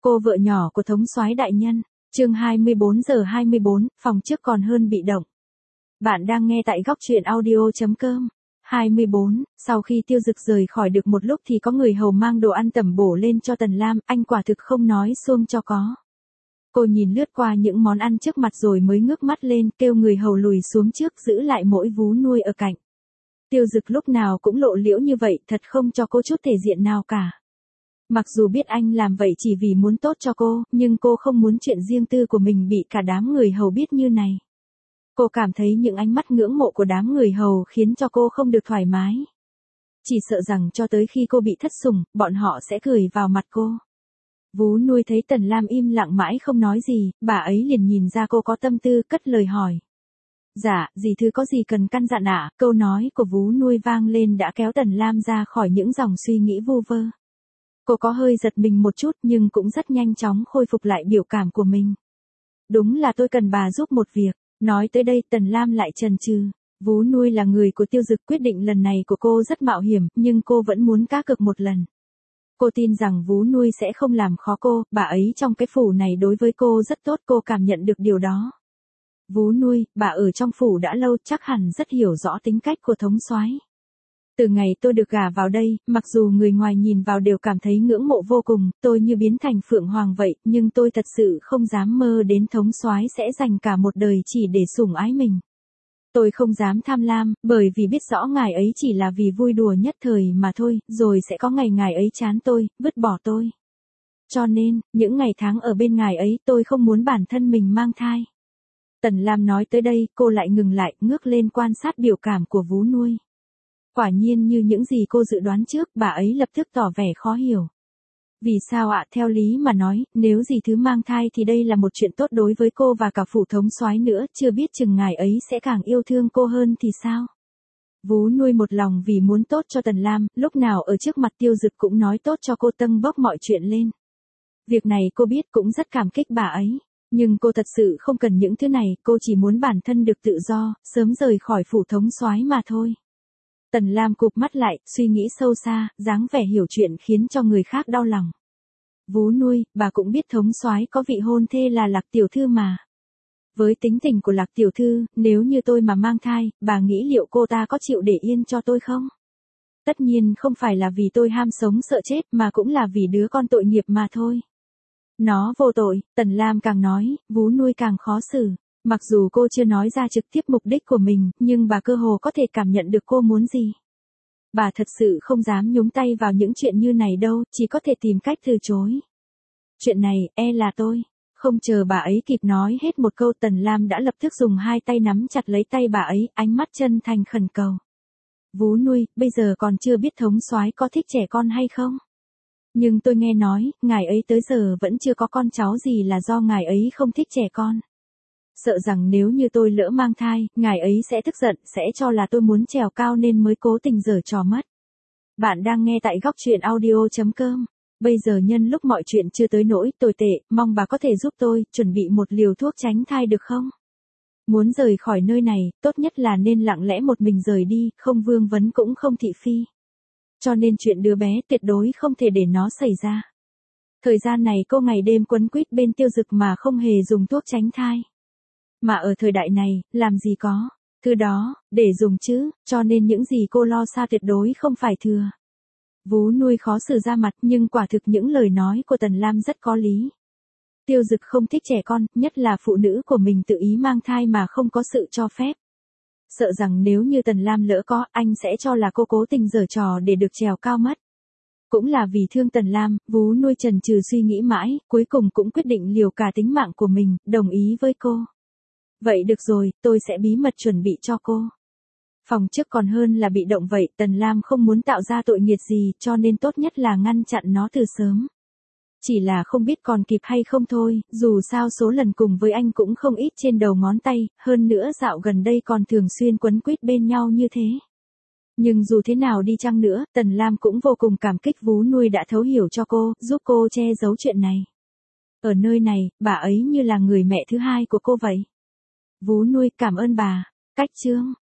Cô vợ nhỏ của thống soái đại nhân. Chương 24:24, phòng trước còn hơn bị động. Bạn đang nghe tại góc truyện audio.com. 24, sau khi Tiêu Dực rời khỏi được một lúc thì có người hầu mang đồ ăn tẩm bổ lên cho Tần Lam, anh quả thực không nói xuông cho có. Cô nhìn lướt qua những món ăn trước mặt rồi mới ngước mắt lên, kêu người hầu lùi xuống trước giữ lại mỗi vú nuôi ở cạnh. Tiêu Dực lúc nào cũng lộ liễu như vậy, thật không cho cô chút thể diện nào cả. Mặc dù biết anh làm vậy chỉ vì muốn tốt cho cô, nhưng cô không muốn chuyện riêng tư của mình bị cả đám người hầu biết như này. Cô cảm thấy những ánh mắt ngưỡng mộ của đám người hầu khiến cho cô không được thoải mái. Chỉ sợ rằng cho tới khi cô bị thất sủng, bọn họ sẽ cười vào mặt cô. Vú nuôi thấy Tần Lam im lặng mãi không nói gì, bà ấy liền nhìn ra cô có tâm tư, cất lời hỏi. Dạ, dì thứ có gì cần căn dặn ạ? Câu nói của vú nuôi vang lên đã kéo Tần Lam ra khỏi những dòng suy nghĩ vu vơ. Cô có hơi giật mình một chút nhưng cũng rất nhanh chóng khôi phục lại biểu cảm của mình. Đúng là tôi cần bà giúp một việc. Nói tới đây Tần Lam lại chần chừ. Vú nuôi là người của Tiêu Dực, quyết định lần này của cô rất mạo hiểm, nhưng cô vẫn muốn cá cược một lần. Cô tin rằng vú nuôi sẽ không làm khó cô, bà ấy trong cái phủ này đối với cô rất tốt, cô cảm nhận được điều đó. Vú nuôi, bà ở trong phủ đã lâu chắc hẳn rất hiểu rõ tính cách của thống soái. Từ ngày tôi được gả vào đây, mặc dù người ngoài nhìn vào đều cảm thấy ngưỡng mộ vô cùng, tôi như biến thành phượng hoàng vậy, nhưng tôi thật sự không dám mơ đến thống soái sẽ dành cả một đời chỉ để sủng ái mình. Tôi không dám tham lam, bởi vì biết rõ ngài ấy chỉ là vì vui đùa nhất thời mà thôi, rồi sẽ có ngày ngài ấy chán tôi, vứt bỏ tôi. Cho nên, những ngày tháng ở bên ngài ấy tôi không muốn bản thân mình mang thai. Tần Lam nói tới đây, cô lại ngừng lại, ngước lên quan sát biểu cảm của vú nuôi. Quả nhiên như những gì cô dự đoán trước, bà ấy lập tức tỏ vẻ khó hiểu. Vì sao ạ? Theo lý mà nói, nếu dì thứ mang thai thì đây là một chuyện tốt đối với cô và cả phủ thống soái nữa, chưa biết chừng ngài ấy sẽ càng yêu thương cô hơn thì sao? Vú nuôi một lòng vì muốn tốt cho Tần Lam, lúc nào ở trước mặt Tiêu Dực cũng nói tốt cho cô, tâng bốc mọi chuyện lên. Việc này cô biết cũng rất cảm kích bà ấy. Nhưng cô thật sự không cần những thứ này, cô chỉ muốn bản thân được tự do, sớm rời khỏi phủ thống soái mà thôi. Tần Lam cụp mắt lại, suy nghĩ sâu xa, dáng vẻ hiểu chuyện khiến cho người khác đau lòng. Vú nuôi, bà cũng biết thống soái có vị hôn thê là Lạc tiểu thư mà. Với tính tình của Lạc tiểu thư, nếu như tôi mà mang thai, bà nghĩ liệu cô ta có chịu để yên cho tôi không? Tất nhiên không phải là vì tôi ham sống sợ chết mà cũng là vì đứa con tội nghiệp mà thôi. Nó vô tội, Tần Lam càng nói, vú nuôi càng khó xử. Mặc dù cô chưa nói ra trực tiếp mục đích của mình, nhưng bà cơ hồ có thể cảm nhận được cô muốn gì. Bà thật sự không dám nhúng tay vào những chuyện như này đâu, chỉ có thể tìm cách từ chối. Chuyện này, là tôi. Không chờ bà ấy kịp nói hết một câu, Tần Lam đã lập tức dùng hai tay nắm chặt lấy tay bà ấy, ánh mắt chân thành khẩn cầu. Vú nuôi, bây giờ còn chưa biết thống soái có thích trẻ con hay không? Nhưng tôi nghe nói, ngài ấy tới giờ vẫn chưa có con cháu gì là do ngài ấy không thích trẻ con. Sợ rằng nếu như tôi lỡ mang thai, ngài ấy sẽ tức giận, sẽ cho là tôi muốn trèo cao nên mới cố tình giở trò mất. Bạn đang nghe tại góc truyện audio.com. Bây giờ nhân lúc mọi chuyện chưa tới nỗi tồi tệ, mong bà có thể giúp tôi, chuẩn bị một liều thuốc tránh thai được không? Muốn rời khỏi nơi này, tốt nhất là nên lặng lẽ một mình rời đi, không vương vấn cũng không thị phi. Cho nên chuyện đứa bé tuyệt đối không thể để nó xảy ra. Thời gian này cô ngày đêm quấn quýt bên Tiêu Dực mà không hề dùng thuốc tránh thai. Mà ở thời đại này, làm gì có thứ đó để dùng chứ, cho nên những gì cô lo xa tuyệt đối không phải thừa. Vú nuôi khó xử ra mặt, nhưng quả thực những lời nói của Tần Lam rất có lý. Tiêu Dực không thích trẻ con, nhất là phụ nữ của mình tự ý mang thai mà không có sự cho phép. Sợ rằng nếu như Tần Lam lỡ có, anh sẽ cho là cô cố tình giở trò để được trèo cao mất. Cũng là vì thương Tần Lam, vú nuôi chần chừ suy nghĩ mãi, cuối cùng cũng quyết định liều cả tính mạng của mình, đồng ý với cô. Vậy được rồi, tôi sẽ bí mật chuẩn bị cho cô. Phòng trước còn hơn là bị động vậy, Tần Lam không muốn tạo ra tội nghiệt gì, cho nên tốt nhất là ngăn chặn nó từ sớm. Chỉ là không biết còn kịp hay không thôi, dù sao số lần cùng với anh cũng không ít trên đầu ngón tay, hơn nữa dạo gần đây còn thường xuyên quấn quýt bên nhau như thế. Nhưng dù thế nào đi chăng nữa, Tần Lam cũng vô cùng cảm kích vú nuôi đã thấu hiểu cho cô, giúp cô che giấu chuyện này. Ở nơi này, bà ấy như là người mẹ thứ hai của cô vậy. Vú nuôi, cảm ơn bà. Cách chương